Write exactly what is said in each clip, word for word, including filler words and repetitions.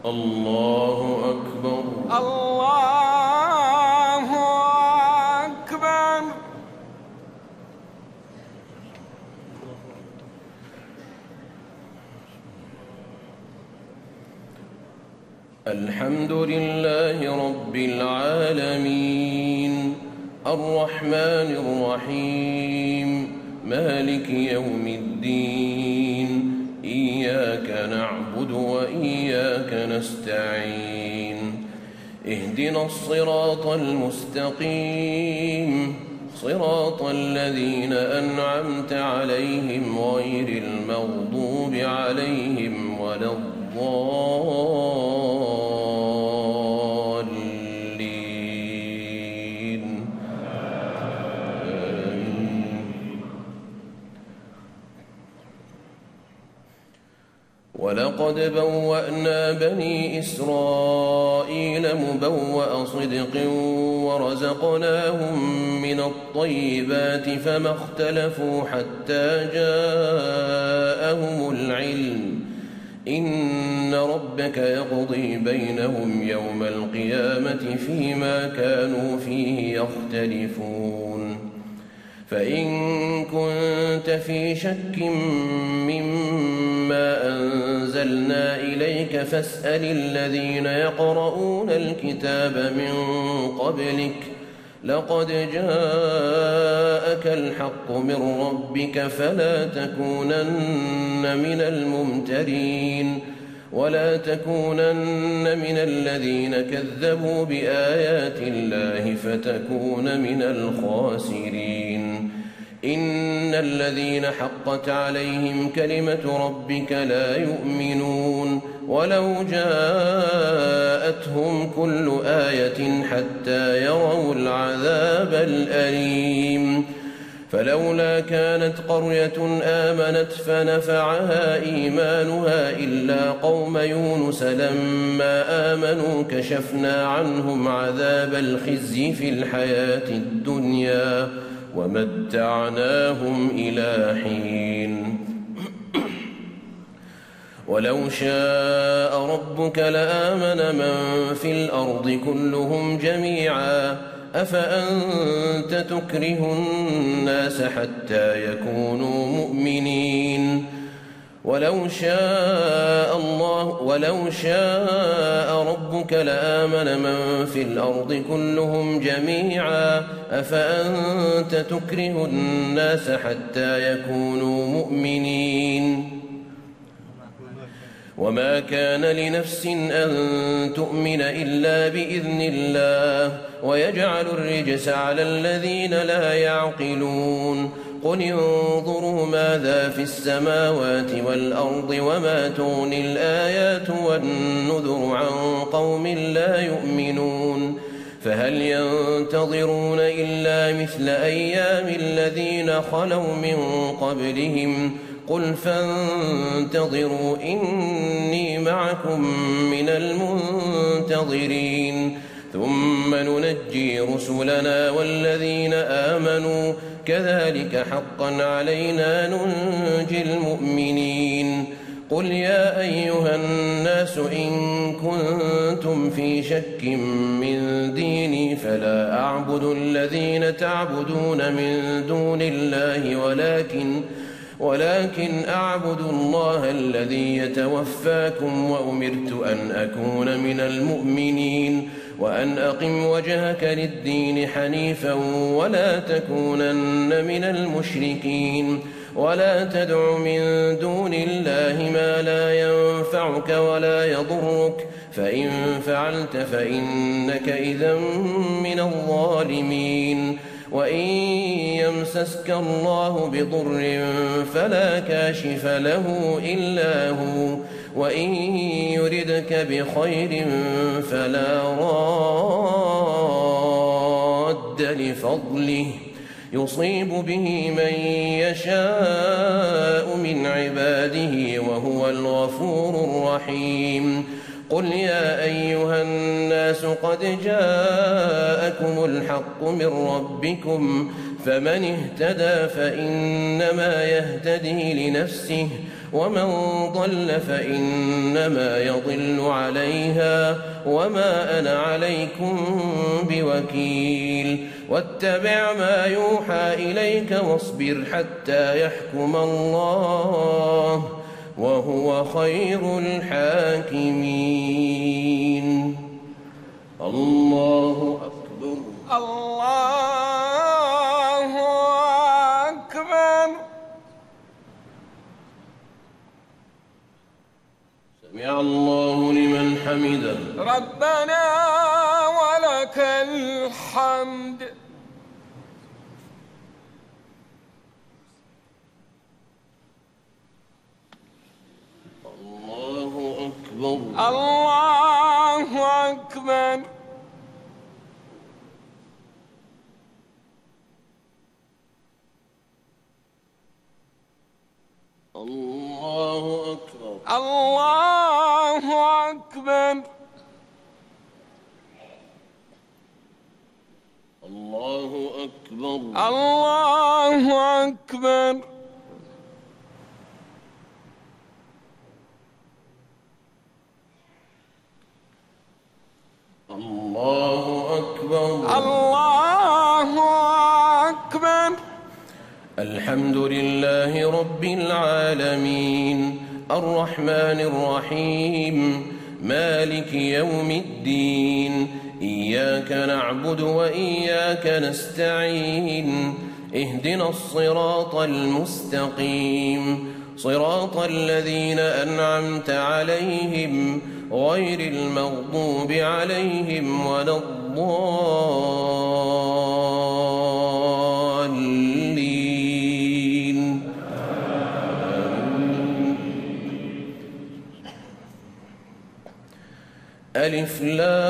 الله أكبر. الله أكبر. الحمد لله رب العالمين الرحمن الرحيم مالك يوم الدين إياك نعبد وإياك نستعين اهدنا الصراط المستقيم صراط الذين أنعمت عليهم غير المغضوب عليهم ولا الضالين. ولقد بوأنا بني إسرائيل مبوأ صدق ورزقناهم من الطيبات فما اختلفوا حتى جاءهم العلم إن ربك يقضي بينهم يوم القيامة فيما كانوا فيه يختلفون. فإن كنت في شك مما أنزلنا إليك فاسأل الذين يقرؤون الكتاب من قبلك لقد جاءك الحق من ربك فلا تكونن من الممترين ولا تكونن من الذين كذبوا بآيات الله فتكون من الخاسرين. إن الذين حقت عليهم كلمة ربك لا يؤمنون ولو جاءتهم كل آية حتى يروا العذاب الأليم. فلولا كانت قرية آمنت فنفعها إيمانها إلا قوم يونس لما آمنوا كشفنا عنهم عذاب الخزي في الحياة الدنيا ومتعناهم إلى حين. ولو شاء ربك لآمن من في الأرض كلهم جميعا أفأنت تكره الناس حتى يكونوا مؤمنين. ولو شاء الله ولو شاء ربك لآمن من في الأرض كلهم جميعا أفأنت تكره الناس حتى يكونوا مؤمنين. وما كان لنفس أن تؤمن إلا بإذن الله ويجعل الرجس على الذين لا يعقلون. قل انظروا ماذا في السماوات والأرض وما تغني الآيات والنذر عن قوم لا يؤمنون. فهل ينتظرون إلا مثل أيام الذين خلوا من قبلهم قل فانتظروا إني معكم من المنتظرين ثم ننجي رسلنا والذين آمنوا كذلك حقا علينا ننجي المؤمنين. قل يا أيها الناس إن كنتم في شك من ديني فلا أعبد الذين تعبدون من دون الله ولكن ولكن أعبد الله الذي يتوفاكم وأمرت أن أكون من المؤمنين وأن أقم وجهك للدين حنيفا ولا تكونن من المشركين ولا تدع من دون الله ما لا ينفعك ولا يضرك فإن فعلت فإنك إذا من الظالمين. وإن يمسسك الله بضر فلا كاشف له إلا هو وإن يردك بخير فلا راد لفضله يصيب به من يشاء من عباده وهو الغفور الرحيم. قل يا أيها الناس قد جاءكم الحق من ربكم فمن اهتدى فإنما يهتدي لنفسه ومن ضل فإنما يضل عليها وما أنا عليكم بوكيل واتبع ما يوحى إليك واصبر حتى يحكم الله وهو خير الحاكمين. الله أكبر. الله أكبر. سمع الله لمن حمده. ربنا ولك الحمد. الله أكبر. الله أكبر. الله أكبر. الله أكبر. الله أكبر. الله أكبر. الله أكبر. الله أكبر. الحمد لله رب العالمين الرحمن الرحيم مالك يوم الدين إياك نعبد وإياك نستعين اهدنا الصراط المستقيم صراط الذين أنعمت عليهم غير المغضوب عليهم ولا الضالين. ألف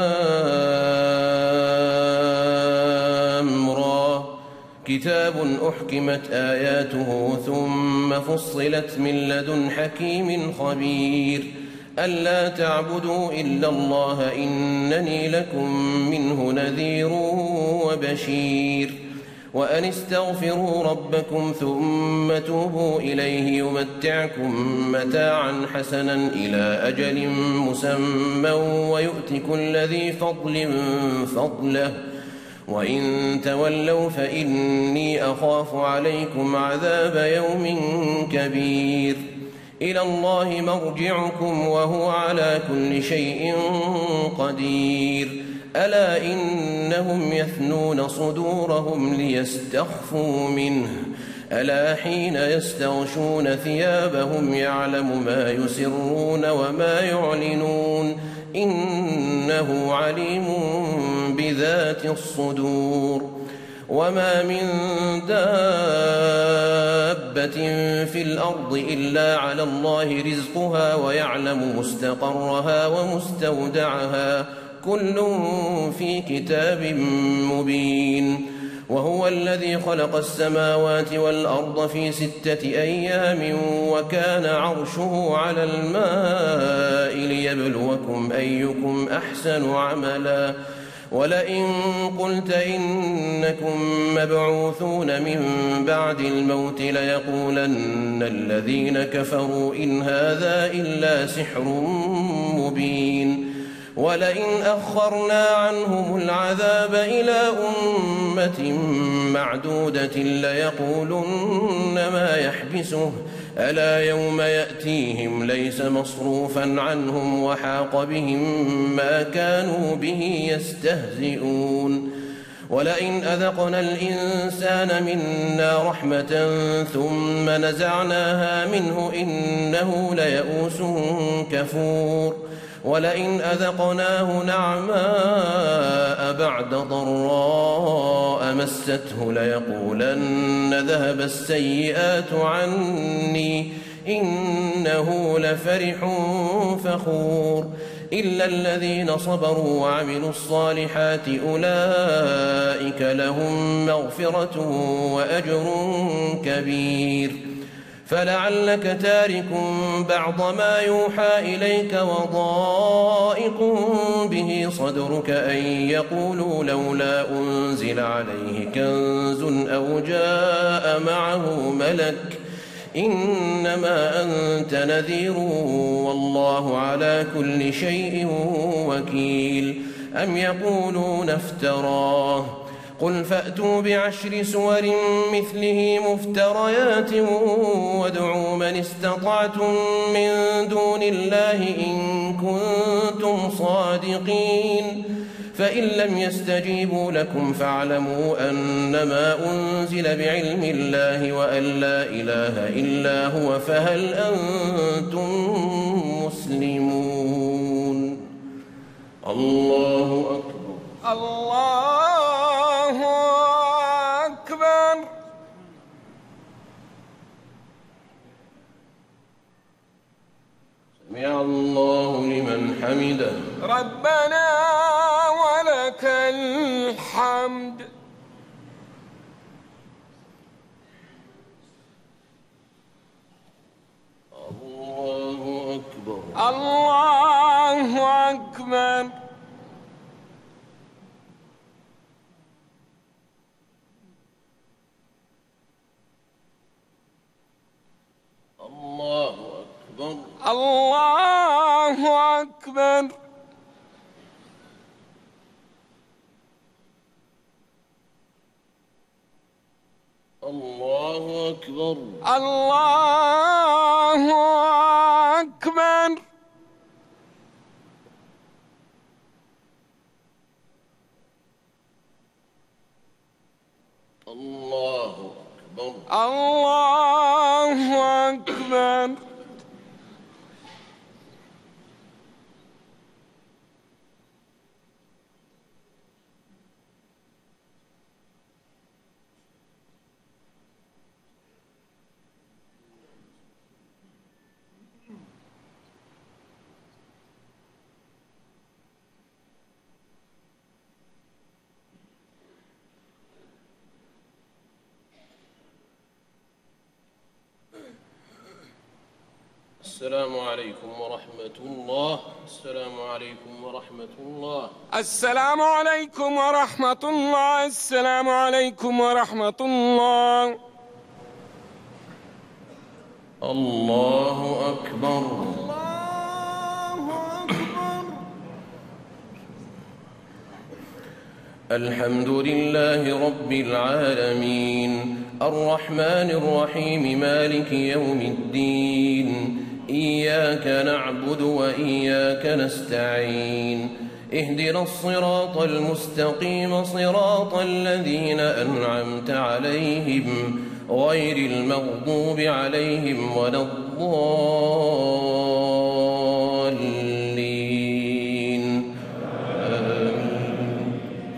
لام را كتاب أحكمت آياته ثم فصلت من لدن حكيم خبير ألا تعبدوا إلا الله إنني لكم منه نذير وبشير وأن استغفروا ربكم ثم توبوا إليه يمتعكم متاعا حسنا إلى أجل مسمى ويؤت كل ذي فضل فضله وإن تولوا فإني أخاف عليكم عذاب يوم كبير إلى الله مرجعكم وهو على كل شيء قدير ألا إنهم يثنون صدورهم ليستخفوا منه ألا حين يستغشون ثيابهم يعلم ما يسرون وما يعلنون إنه عليم بذات الصدور وما من دابة في الأرض إلا على الله رزقها ويعلم مستقرها ومستودعها كل في كتاب مبين وهو الذي خلق السماوات والأرض في ستة أيام وكان عرشه على الماء ليبلوكم أيكم أحسن عملا ولئن قلت إنكم مبعوثون من بعد الموت ليقولن الذين كفروا إن هذا إلا سحر مبين ولئن أخرنا عنهم العذاب إلى أمة معدودة ليقولن ما يحبسه ألا يوم يأتيهم ليس مصروفا عنهم وحاق بهم ما كانوا به يستهزئون ولئن أذقنا الإنسان منا رحمة ثم نزعناها منه إنه ليئوس كفور ولئن أذقناه نعماء بعد ضراء مسته ليقولن ذهب السيئات عني إنه لفرح فخور إلا الذين صبروا وعملوا الصالحات أولئك لهم مغفرة وأجر كبير فلعلك تارك بعض ما يوحى إليك وضائق به صدرك أن يقولوا لولا أنزل عليه كنز أو جاء معه ملك إنما أنت نذير والله على كل شيء وكيل. أم يقولون افتراه قل فأتوا بعشر سور مثله مفتريات وادعوا من استطعتم من دون الله إن كنتم صادقين. فإن لم يستجيبوا لكم فاعلموا أنما أنزل بعلم الله وأن لا إله إلا هو فهل أنتم مسلمون؟ الله أكبر. الله أكبر. سمع الله لمن حمده. ربنا ولك الحمد. الله أكبر. الله أكبر. الله أكبر. الله أكبر. الله أكبر. الله أكبر. الله أكبر. الله أكبر. السلام عليكم ورحمة الله. السلام عليكم ورحمة الله. السلام عليكم ورحمة الله. السلام عليكم ورحمة الله. الله أكبر. الله أكبر. الحمد لله رب العالمين الرحمن الرحيم مالك يوم الدين إياك نعبد وإياك نستعين اهدنا الصراط المستقيم صراط الذين أنعمت عليهم غير المغضوب عليهم ولا الضالين آمين.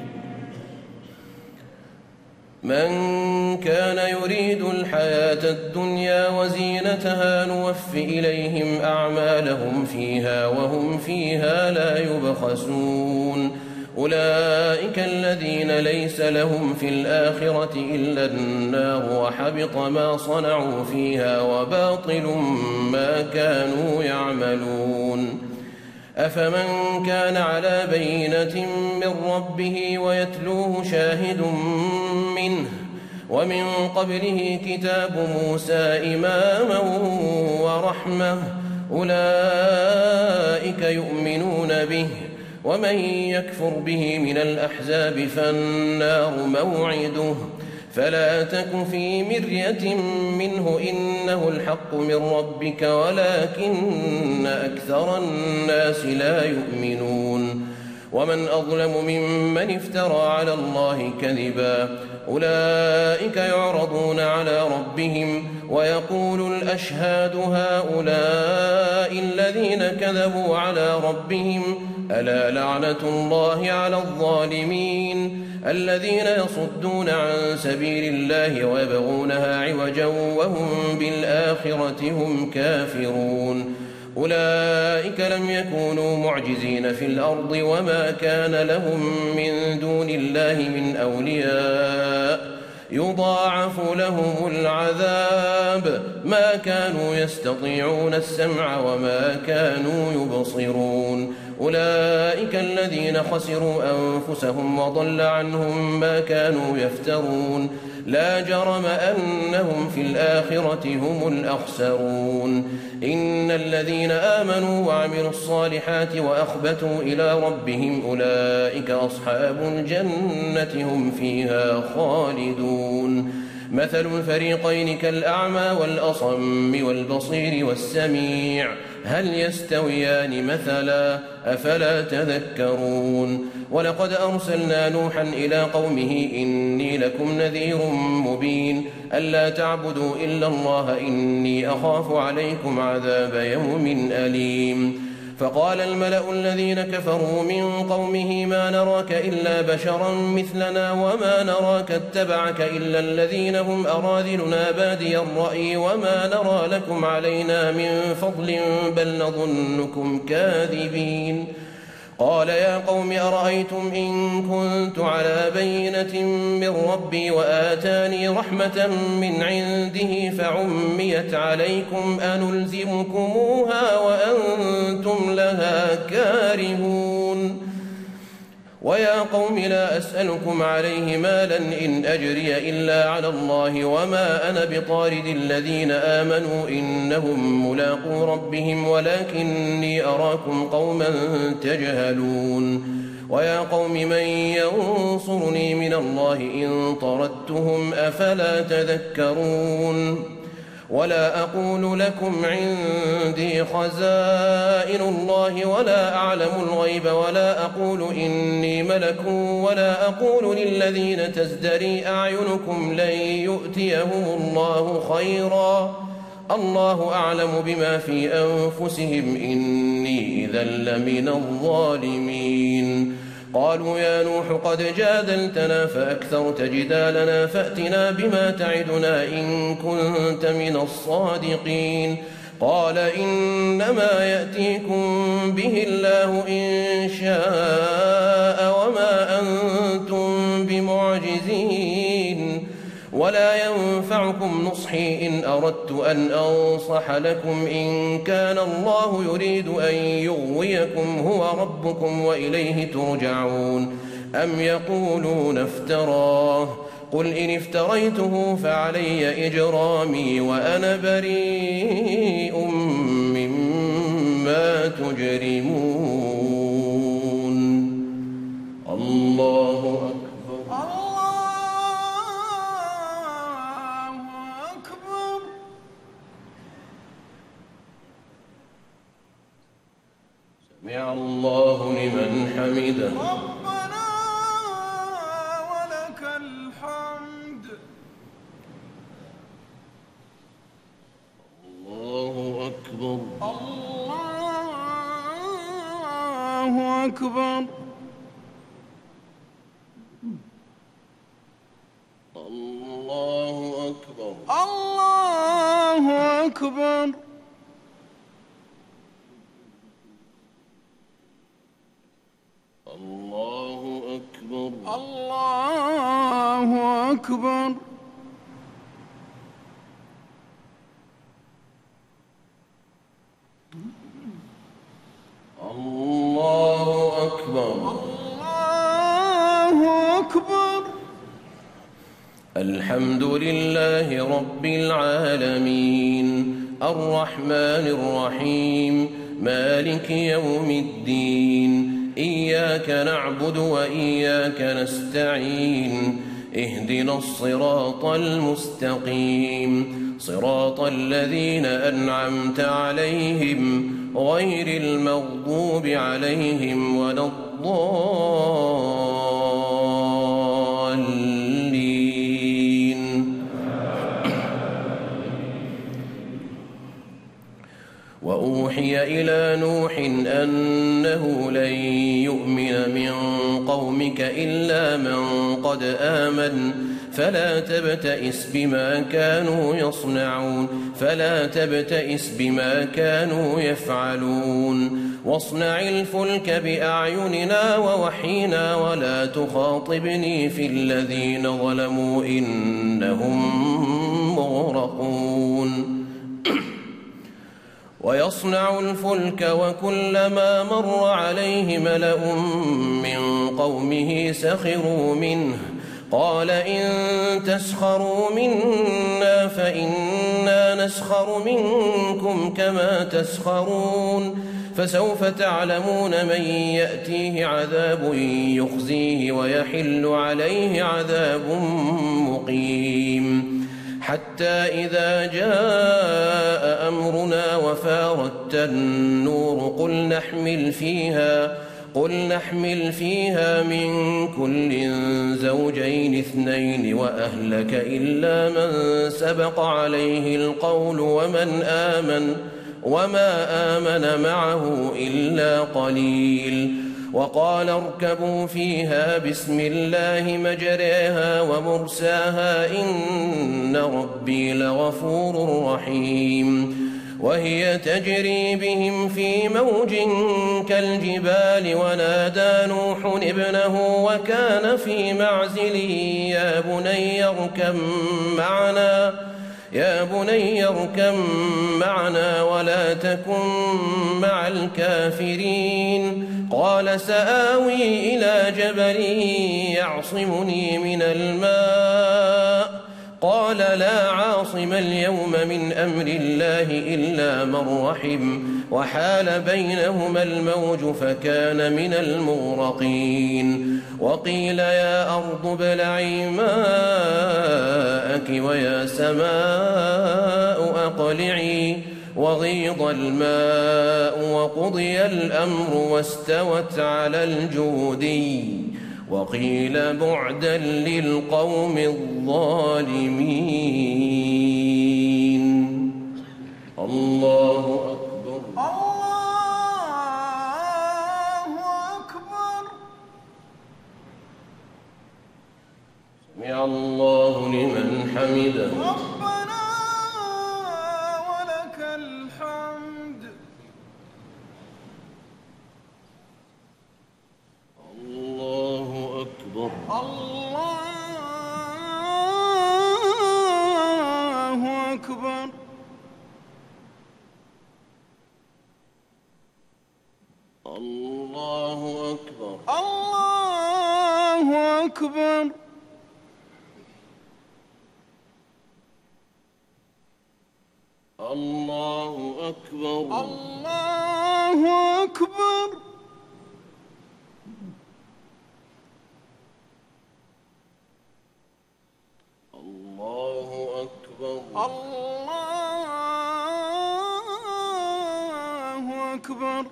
من كان يريد الحياة الدنيا وزينتها نوف إليهم أعمالهم فيها وهم فيها لا يبخسون أولئك الذين ليس لهم في الآخرة إلا النار وحبط ما صنعوا فيها وباطل ما كانوا يعملون أفمن كان على بينة من ربه ويتلوه شاهد منه ومن قبله كتاب موسى إماما ورحمة أولئك يؤمنون به ومن يكفر به من الأحزاب فالنار موعده فلا تك في مرية منه إنه الحق من ربك ولكن أكثر الناس لا يؤمنون ومن أظلم ممن افترى على الله كذبا أولئك يعرضون على ربهم ويقول الأشهاد هؤلاء الذين كذبوا على ربهم ألا لعنة الله على الظالمين الذين يصدون عن سبيل الله ويبغونها عوجا وهم بالآخرة هم كافرون أولئك لم يكونوا معجزين في الأرض وما كان لهم من دون الله من أولياء يضاعف لهم العذاب ما كانوا يستطيعون السمع وما كانوا يبصرون أولئك الذين خسروا أنفسهم وضل عنهم ما كانوا يفترون لا جرم أنهم في الآخرة هم الأخسرون إن الذين آمنوا وعملوا الصالحات وأخبتوا إلى ربهم أولئك أصحاب الجنة هم فيها خالدون مثل الفريقين كالأعمى والأصم والبصير والسميع هل يستويان مثلا أفلا تذكرون ولقد أرسلنا نوحا إلى قومه إني لكم نذير مبين ألا تعبدوا إلا الله إني أخاف عليكم عذاب يوم أليم فقال الملأ الذين كفروا من قومه ما نراك إلا بشرا مثلنا وما نراك اتبعك إلا الذين هم أراذلنا بادي الرأي وما نرى لكم علينا من فضل بل نظنكم كاذبين قال يا قوم أرأيتم إن كنت على بينة من ربي وآتاني رحمة من عنده فعميت عليكم أنلزمكموها وأنتم لها كارهون ويا قوم لا أسألكم عليه مالا إن أجري إلا على الله وما أنا بطارد الذين آمنوا إنهم ملاقو ربهم ولكني أراكم قوما تجهلون ويا قوم من ينصرني من الله إن طردتهم أفلا تذكرون ولا أقول لكم عندي خزائن الله ولا أعلم الغيب ولا أقول إني ملك ولا أقول للذين تزدري أعينكم لن يؤتيهم الله خيرا الله أعلم بما في أنفسهم إني إذا لمن الظالمين قالوا يا نوح قد جادلتنا فأكثرت جدالنا فأتنا بما تعدنا إن كنت من الصادقين قال إنما يأتيكم به الله إن شاء وما أنتم بمعجزين ولا ينفعكم نصحي إن أردت أن أنصح لكم إن كان الله يريد أن يغويكم هو ربكم وإليه ترجعون أم يقولون افتراه قل إن افتريته فعلي إجرامي وأنا بريء مما تجرمون الله أكبر سمع الله لمن حمده ربنا ولك الحمد الله أكبر الله أكبر الله أكبر الله أكبر الله أكبر الله أكبر الله أكبر الله أكبر الحمد لله رب العالمين الرحمن الرحيم مالك يوم الدين إياك نعبد وإياك نستعين اهدنا الصراط المستقيم صراط الذين أنعمت عليهم غير المغضوب عليهم ولا الضالين وأوحي إلى نوح أنه لن يؤمن من قومك إلا من قد آمن فلا تبتئس بما كانوا يصنعون فلا تبتئس بما كانوا يفعلون واصنع الفلك بأعيننا ووحينا ولا تخاطبني في الذين ظلموا إنهم مغرقون ويصنع الفلك وكلما مر عليه ملأ من قومه سخروا منه قال إن تسخروا منا فإنا نسخر منكم كما تسخرون فسوف تعلمون من يأتيه عذاب يخزيه ويحل عليه عذاب مقيم حتى إذا جاء أمرنا وفارت النور قل نحمل فيها قل نحمل فيها من كل زوجين اثنين وأهلك إلا من سبق عليه القول ومن آمن وما آمن معه إلا قليل وقال اركبوا فيها بسم الله مجريها ومرساها إن ربي لغفور رحيم وهي تجري بهم في موج كالجبال ونادى نوح ابنه وكان في معزل يا بني اركب معنا يا بني اركب معنا ولا تكن مع الكافرين قال سآوي إلى جبل يعصمني من الماء قال لا عاصم اليوم من أمر الله إلا من رحم وحال بينهما الموج فكان من المغرقين وقيل يا أرض ابلعي ماءك ويا سماء أقلعي وغيض الماء وقضي الأمر واستوت على الجودي وقيل بعدا للقوم الظالمين الله أكبر الله أكبر سمع الله لمن حمده ربنا ولك الحمد الله أكبر الله أكبر الله أكبر الله أكبر الله أكبر الله أكبر الله أكبر الله أكبر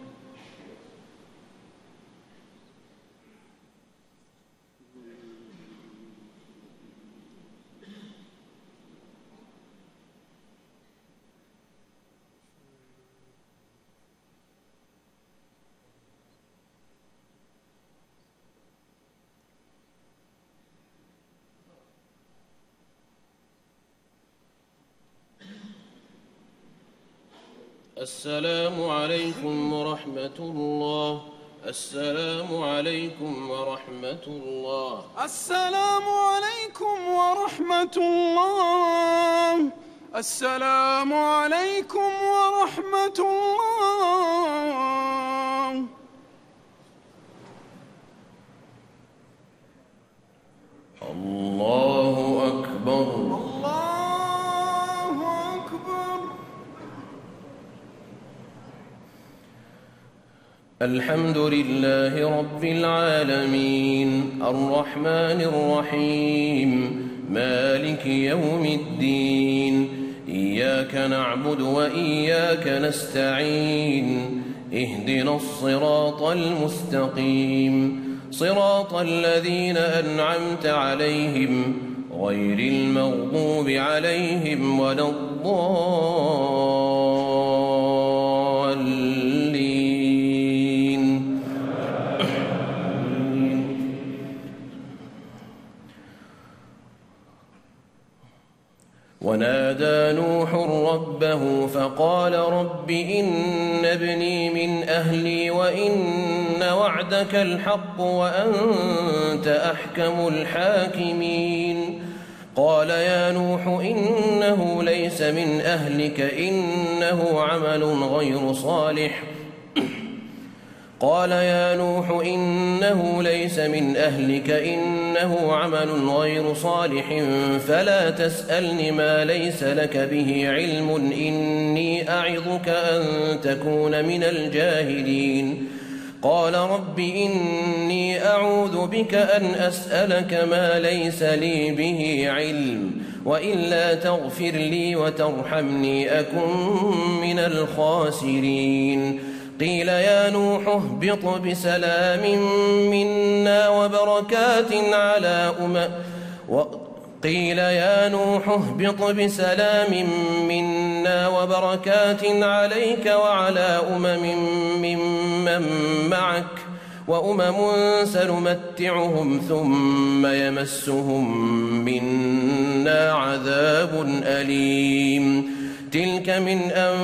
السلام عليكم ورحمة الله السلام عليكم ورحمة الله السلام عليكم ورحمة الله السلام عليكم ورحمة الله الله أكبر الله أكبر الحمد لله رب العالمين الرحمن الرحيم مالك يوم الدين إياك نعبد وإياك نستعين اهدنا الصراط المستقيم صراط الذين أنعمت عليهم غير المغضوب عليهم ولا الضالين نادى نوح ربه فقال رب إن ابني من أهلي وإن وعدك الحق وأنت أحكم الحاكمين قال يا نوح إنه ليس من أهلك إنه عمل غير صالح قال يا نوح إنه ليس من أهلك إنه عمل غير صالح فلا تسألني ما ليس لك به علم إني أعظك أن تكون من الجاهلين قال رب إني أعوذ بك أن أسألك ما ليس لي به علم وإلا تغفر لي وترحمني أكن من الخاسرين قيل يا نوح اهبط بسلام منا وبركات على أمم قيل يا نوح اهبط بسلام منا وبركات عليك وعلى أمم ممن معك وأمم سنمتعهم ثم يمسهم منا عذاب أليم تلك من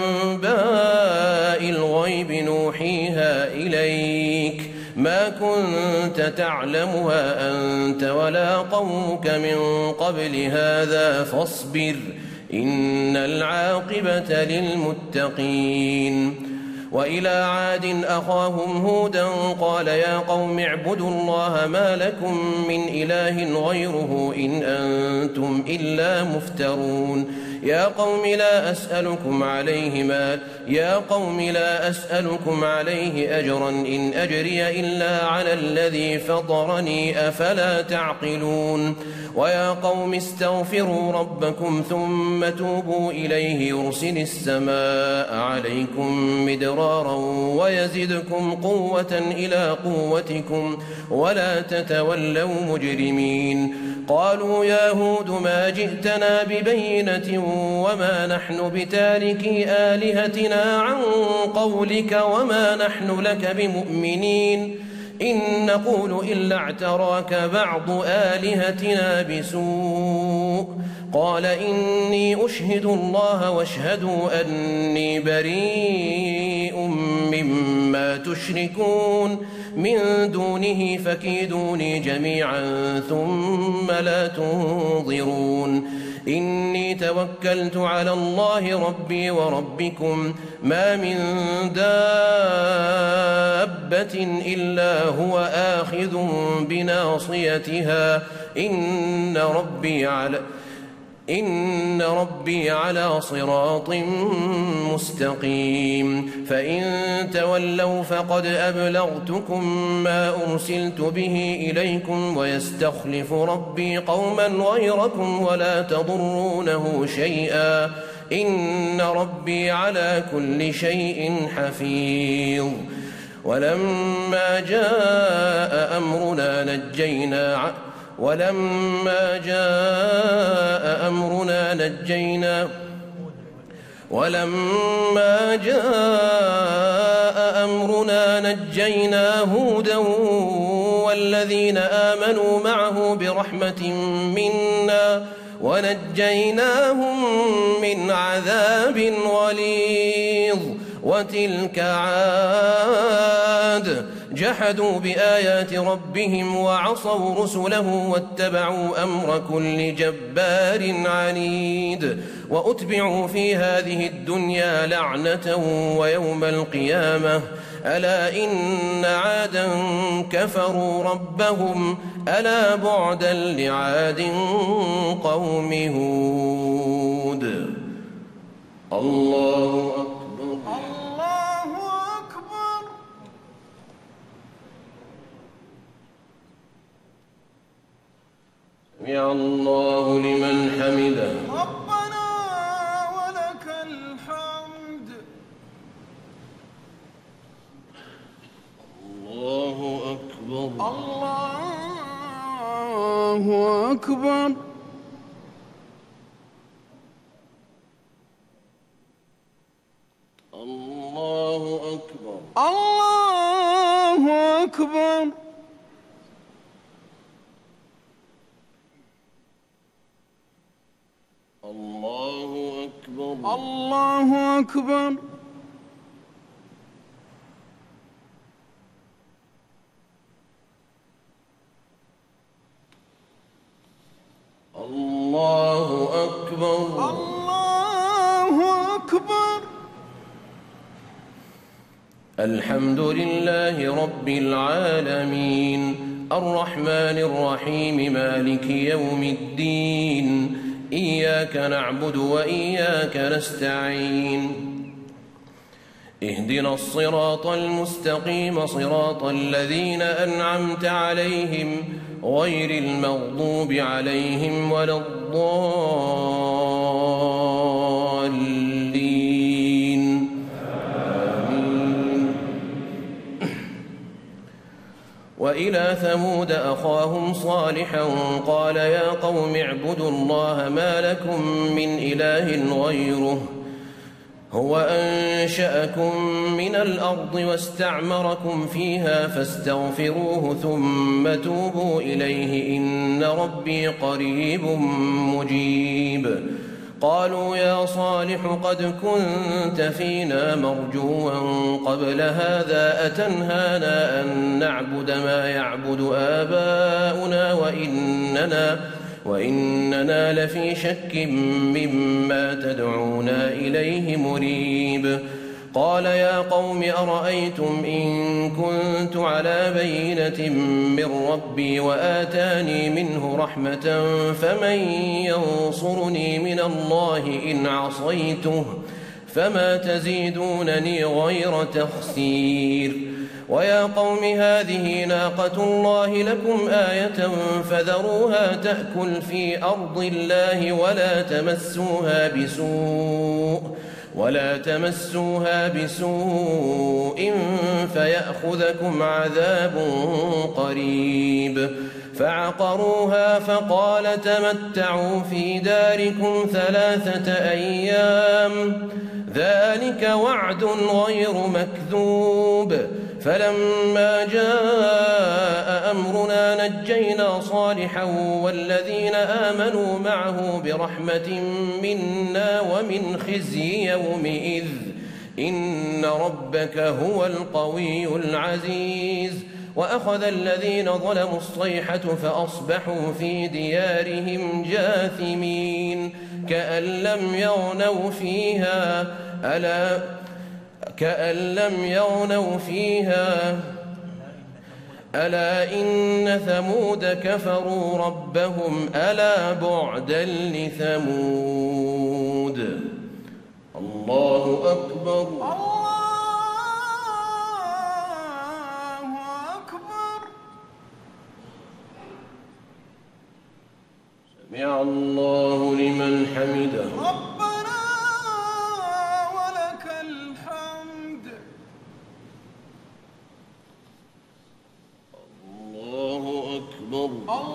أنباء الغيب نوحيها إليك ما كنت تعلمها أنت ولا قومك من قبل هذا فاصبر إن العاقبة للمتقين وإلى عاد أخاهم هودا قال يا قوم اعبدوا الله ما لكم من إله غيره إن أنتم إلا مفترون يا قوم لا أسألكم عليه مال يا قوم لا أسألكم عليه أجرا إن أجري إلا على الذي فطرني أفلا تعقلون ويا قوم استغفروا ربكم ثم توبوا إليه يرسل السماء عليكم مدرارا ويزدكم قوة إلى قوتكم ولا تتولوا مجرمين قالوا يا هود ما جئتنا ببينة وما نحن بتاركي آلهتنا عن قولك وما نحن لك بمؤمنين إن نقول إلا اعتراك بعض آلهتنا بسوء قال إني أشهد الله واشهدوا أني بريء مما تشركون من دونه فكيدوني جميعا ثم لا تنظرون إني توكلت على الله ربي وربكم ما من دابة إلا هو آخذ بناصيتها إن ربي على إن ربي على صراط مستقيم فإن تولوا فقد أبلغتكم ما أرسلت به إليكم ويستخلف ربي قوما غيركم ولا تضرونه شيئا إن ربي على كل شيء حفيظ ولما جاء أمرنا نجينا ولما جاء أمرنا نجينا ولما جاء أمرنا نجينا هودا والذين آمنوا معه برحمة منا ونجيناهم من عذاب غليظ وتلك عاد جحدوا بآيات ربهم وعصوا رسله واتبعوا أمر كل جبار عنيد وأتبعوا في هذه الدنيا لعنة ويوم القيامة ألا إن عادا كفروا ربهم ألا بعدا لعاد قوم هود الله أكبر الله أكبر سمع الله لمن حمده ربنا ولك الحمد الله أكبر الله أكبر الله أكبر الله أكبر الله أكبر الله أكبر الله أكبر. الحمد لله رب العالمين الرحمن الرحيم مالك يوم الدين إياك نعبد وإياك نستعين اهدنا الصراط المستقيم صراط الذين أنعمت عليهم غير المغضوب عليهم ولا الضالين آمين. وإلى ثمود أخاهم صالحا قال يا قوم اعبدوا الله ما لكم من إله غيره هو أنشأكم من الأرض واستعمركم فيها فاستغفروه ثم توبوا إليه إن ربي قريب مجيب. قالوا يا صالح قد كنت فينا مرجوا قبل هذا أتنهانا أن نعبد ما يعبد آباؤنا وإننا وإننا لفي شك مما تدعونا إليه مريب. قال يا قوم أرأيتم إن كنت على بينة من ربي وآتاني منه رحمة فمن ينصرني من الله إن عصيته فما تزيدونني غير تخسير. ويا قوم هذه ناقة الله لكم آية فذروها تأكل في أرض الله ولا تمسوها بسوء ولا تمسوها بسوء فيأخذكم عذاب قريب. فعقروها فقال تمتعوا في داركم ثلاثة أيام ذلك وعد غير مكذوب. فلما جاء أمرنا نجينا صالحا والذين آمنوا معه برحمة منا ومن خزي يومئذ إن ربك هو القوي العزيز. وأخذ الذين ظلموا الصيحة فأصبحوا في ديارهم جاثمين كأن لم يغنوا فيها ألا كأن لم يغنوا فيها ألا إن ثمود كفروا ربهم ألا بعدا لثمود. الله أكبر الله أكبر. سمع الله لمن حمده ربنا ولك الحمد. الله أكبر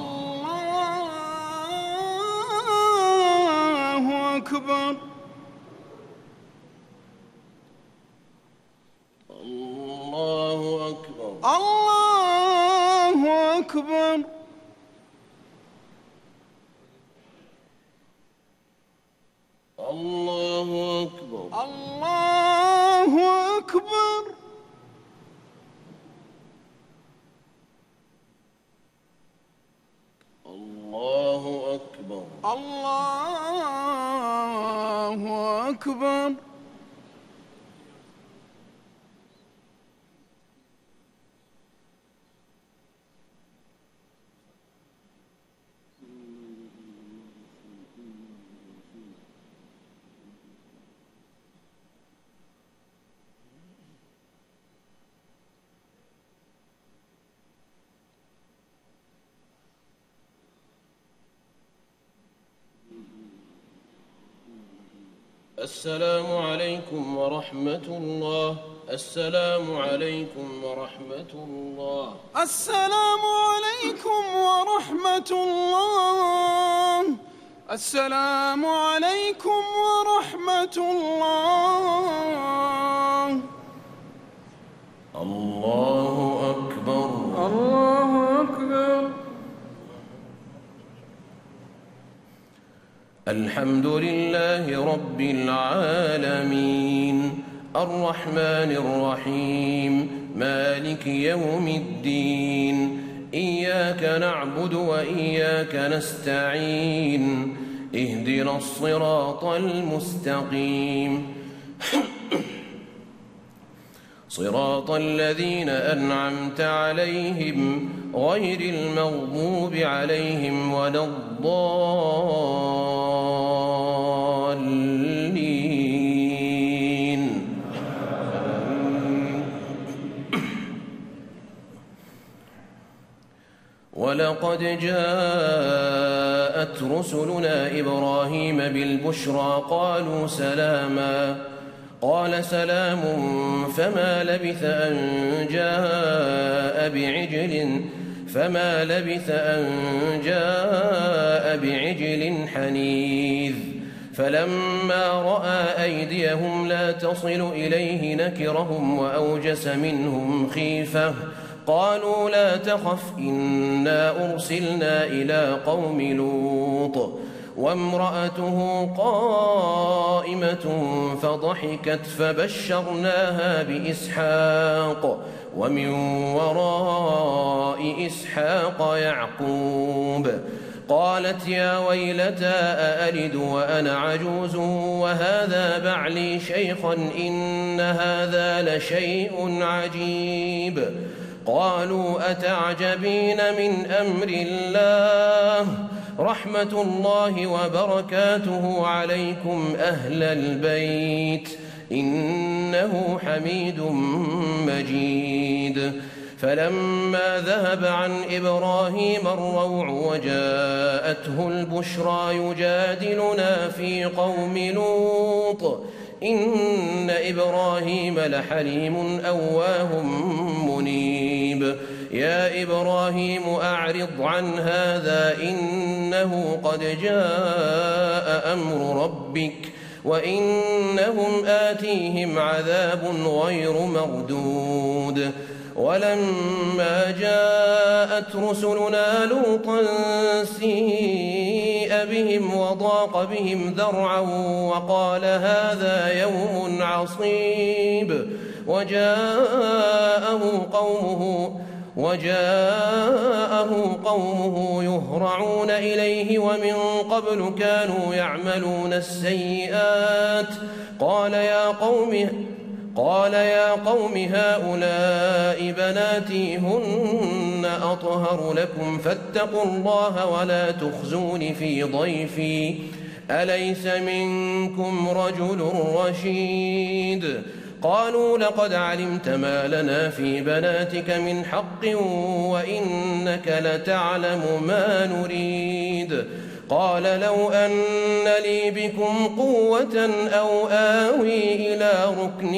الله أكبر. الله أكبر الله أكبر. الله أكبر الله أكبر. الله أكبر الله أكبر. السلام عليكم ورحمة الله. السلام عليكم ورحمة الله. السلام عليكم ورحمة الله. السلام عليكم ورحمة الله. الله أكبر الله أكبر. الحمد لله رب العالمين الرحمن الرحيم مالك يوم الدين إياك نعبد وإياك نستعين اهدنا الصراط المستقيم صراط الذين أنعمت عليهم غير المغضوب عليهم ولا الضالين. ولقد جاءت رسلنا إبراهيم بالبشرى قالوا سلاما قال سلام فما لبث أن جاء بعجل فما لبث أن جاء بعجل حنيذ فلما رأى أيديهم لا تصل إليه نكرهم وأوجس منهم خيفة قالوا لا تخف إنا أرسلنا إلى قوم لوط وامرأته قائمة فضحكت فبشرناها بإسحاق ومن وراء إسحاق يعقوب قالت يا ويلتى أألد وأنا عجوز وهذا بعلي شيخا إن هذا لشيء عجيب قالوا أتعجبين من أمر الله رحمة الله وبركاته عليكم أهل البيت إنه حميد مجيد فلما ذهب عن إبراهيم الروع وجاءته البشرى يجادلنا في قوم لوط إن إبراهيم لحليم أواه منيب يا إبراهيم أعرض عن هذا إنه قد جاء أمر ربك وإنهم آتيهم عذاب غير مردود ولما جاءت رسلنا لوطا سيء بهم وضاق بهم ذرعا وقال هذا يوم عصيب وجاءه قومه وجاءه قومه يهرعون إليه ومن قبل كانوا يعملون السيئات قال يا قوم قال يا قوم هؤلاء بناتي هن أطهر لكم فاتقوا الله ولا تخزون في ضيفي أليس منكم رجل رشيد قالوا لقد علمت ما لنا في بناتك من حق وإنك لتعلم ما نريد قال لو أن لي بكم قوة أو آوي إلى ركن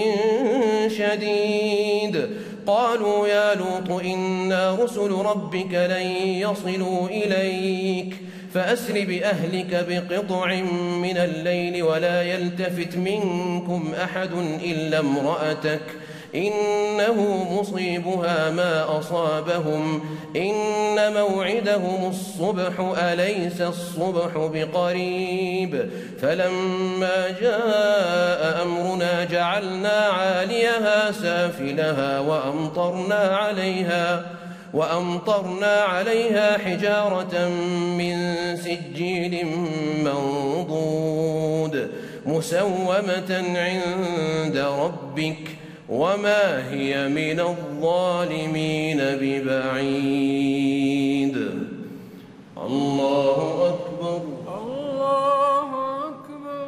شديد قالوا يا لوط إنا رسل ربك لن يصلوا إليك فأسر بأهلك بقطع من الليل ولا يلتفت منكم أحد إلا امرأتك إنه مصيبها ما أصابهم إن موعدهم الصبح أليس الصبح بقريب فلما جاء أمرنا جعلنا عاليها سافلها وأمطرنا عليها وأمطرنا عليها حجارة من سجيل منضود مسومة عند ربك وما هي من الظالمين ببعيد. الله أكبر الله أكبر.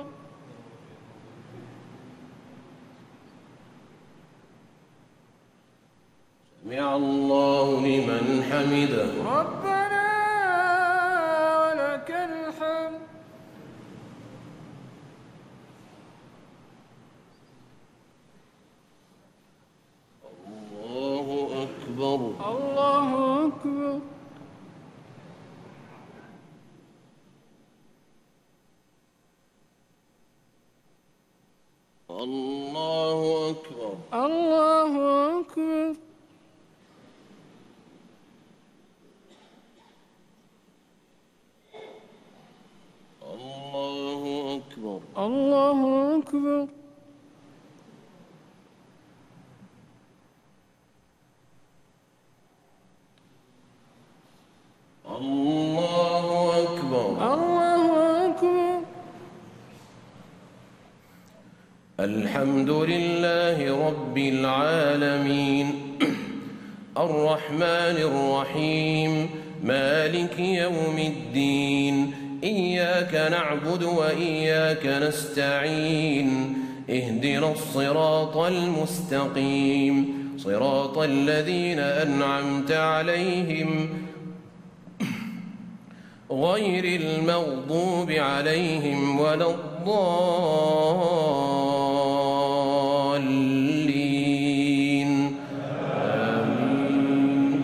سمع الله لمن حمده. ربنا ولك الحمد. الله أكبر الله أكبر. الله أكبر الله أكبر. الله أكبر الله أكبر. الحمد لله رب العالمين الرحمن الرحيم مالك يوم الدين إياك نعبد وإياك نستعين اهدنا الصراط المستقيم صراط الذين أنعمت عليهم غير المغضوب عليهم ولا الضالين آمين.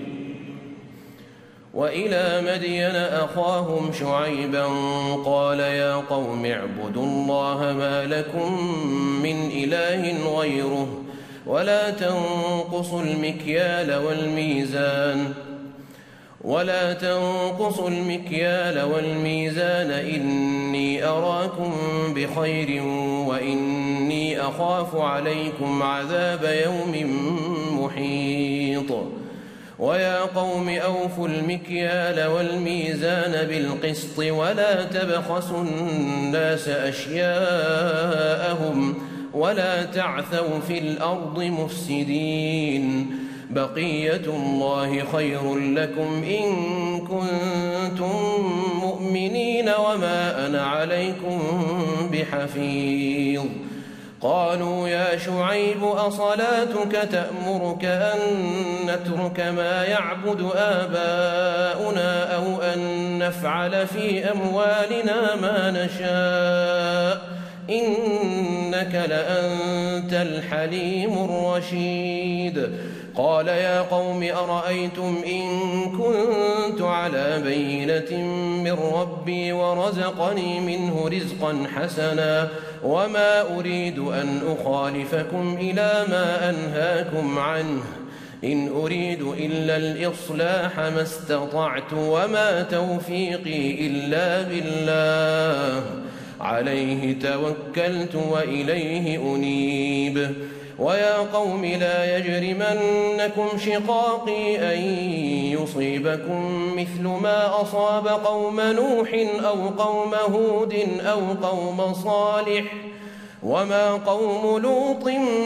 وإلى مدين أخاهم شعيبا قال يا قوم اعبدوا الله ما لكم من إله غيره ولا تنقصوا المكيال والميزان ولا تنقصوا المكيال والميزان إني أراكم بخير وإني أخاف عليكم عذاب يوم محيط ويا قوم أوفوا المكيال والميزان بالقسط ولا تبخسوا الناس أشياءهم ولا تعثوا في الأرض مفسدين بقية الله خير لكم إن كنتم مؤمنين وما أنا عليكم بحفيظ قالوا يا شعيب أصلاتك تأمرك أن نترك ما يعبد آباؤنا أو أن نفعل في أموالنا ما نشاء إنك لأنت الحليم الرشيد قال يا قوم أرأيتم إن كنت على بينة من ربي ورزقني منه رزقا حسنا وما أريد أن أخالفكم إلى ما أنهاكم عنه إن أريد إلا الإصلاح ما استطعت وما توفيقي إلا بالله عليه توكلت وإليه أنيب ويا قوم لا يجرمنكم شقاقي أن يصيبكم مثل ما أصاب قوم نوح أو قوم هود أو قوم صالح وما قوم لوط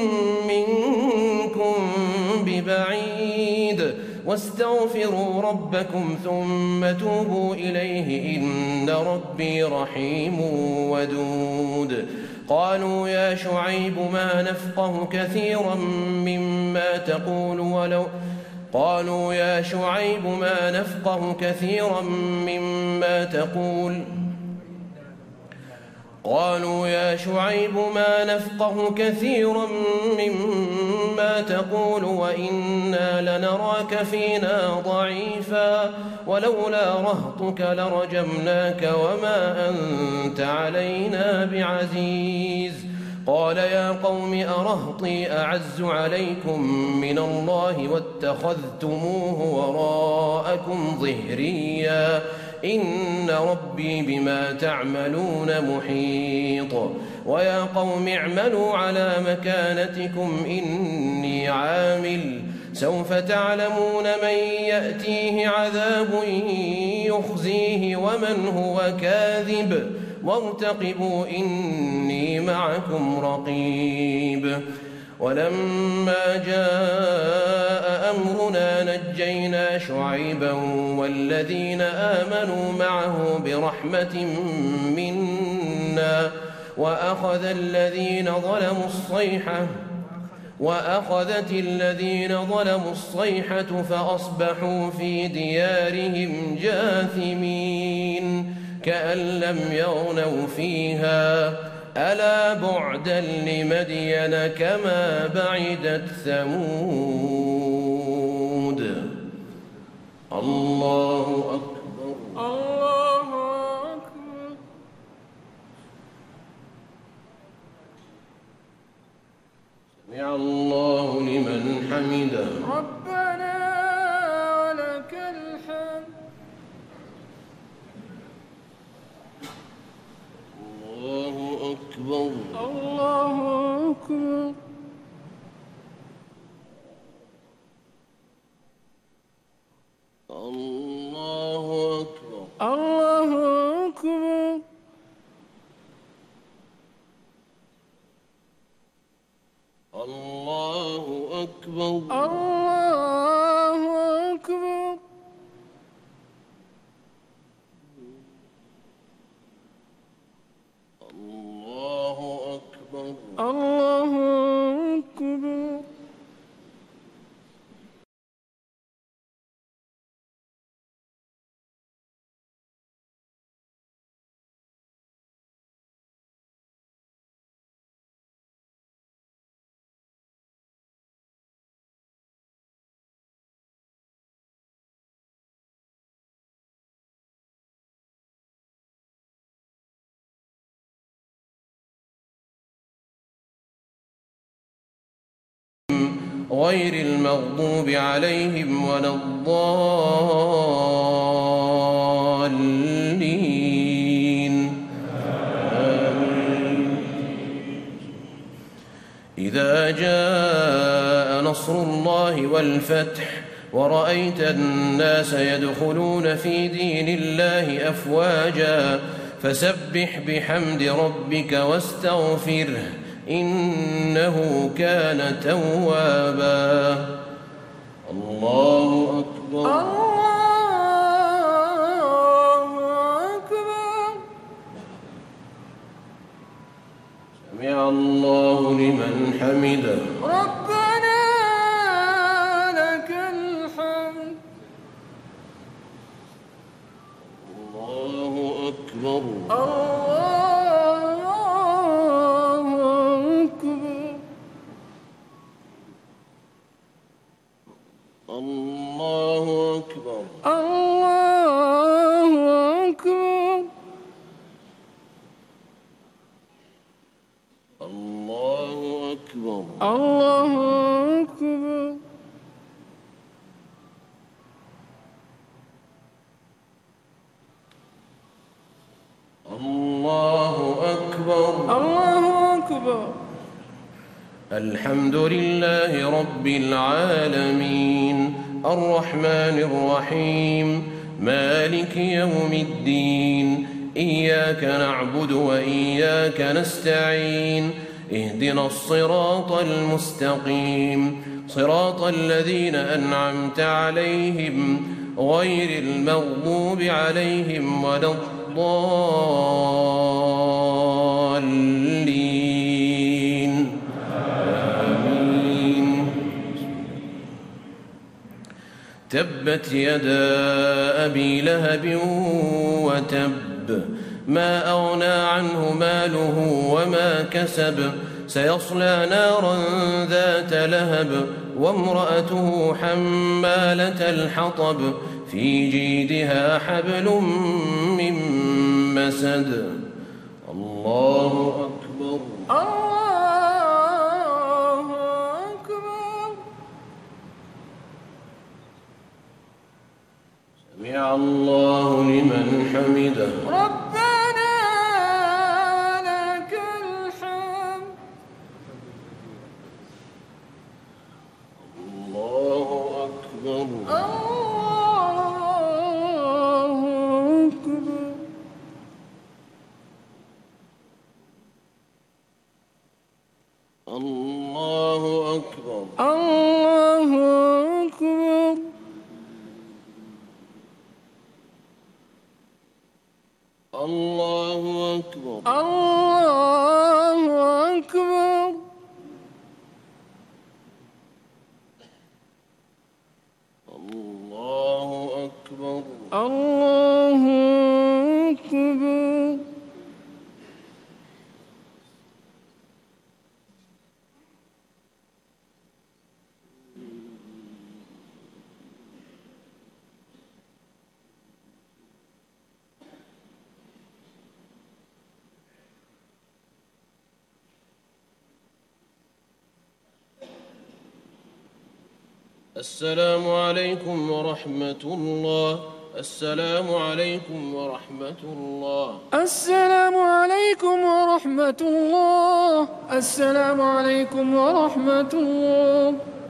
منكم ببعيد واستغفروا ربكم ثم توبوا إليه إن ربي رحيم ودود قالوا يا شعيب ما نفقه كثيرا مما تقول ولو قالوا يا شعيب ما نفقه كثيرا مما تقول قالوا يا شعيب ما نفقه كثيرا مما تقول وإنا لنراك فينا ضعيفا ولولا رهطك لرجمناك وما أنت علينا بعزيز قال يا قوم أرهطي أعز عليكم من الله واتخذتموه وراءكم ظهريا إن ربي بما تعملون محيط ويا قوم اعملوا على مكانتكم إني عامل سوف تعلمون من يأتيه عذاب يخزيه ومن هو كاذب وارتقبوا إني معكم رقيب ولما جاء أمرنا نجينا شعيبا والذين آمنوا معه برحمة منا وأخذ الذين ظلموا الصيحة وأخذت الذين ظلموا الصيحة فأصبحوا في ديارهم جاثمين كأن لم يغنوا فيها ألا بعدا لمدين كما بعدت ثمود الله أكبر الله أكبر سمع الله لمن حمده ربنا ولك الحمد الله أكبر الله أكبر الله أكبر الله أكبر أكبر الله أكبر الله أكبر الله أكبر غير المغضوب عليهم ولا الضالين آمين. إذا جاء نصر الله والفتح ورأيت الناس يدخلون في دين الله أفواجا فسبح بحمد ربك واستغفره إنه كان توابا الله أكبر الله أكبر سمع الله لمن حمده ربنا لك الحمد الله أكبر الله أكبر الله أكبر الله أكبر الله أكبر الله أكبر الله أكبر الحمد لله رب العالمين الرحمن الرحيم مالك يوم الدين إياك نعبد وإياك نستعين اهدنا الصراط المستقيم صراط الذين أنعمت عليهم غير المغضوب عليهم ولا الضالين آمين. تبت يدا أبي لهب وتب ما أغنى عنه ماله وما كسب سيصلى نارا ذات لهب وامرأته حمالة الحطب في جيدها حبل من مسد الله أكبر الله أكبر سمع الله لمن حمده ربنا لك الحمد الله أكبر الله أكبر الله أكبر الله أكبر الله أكبر الله أكبر الله أكبر الله أكبر السلام عليكم ورحمة الله السلام عليكم ورحمة الله السلام عليكم ورحمة الله السلام عليكم ورحمة الله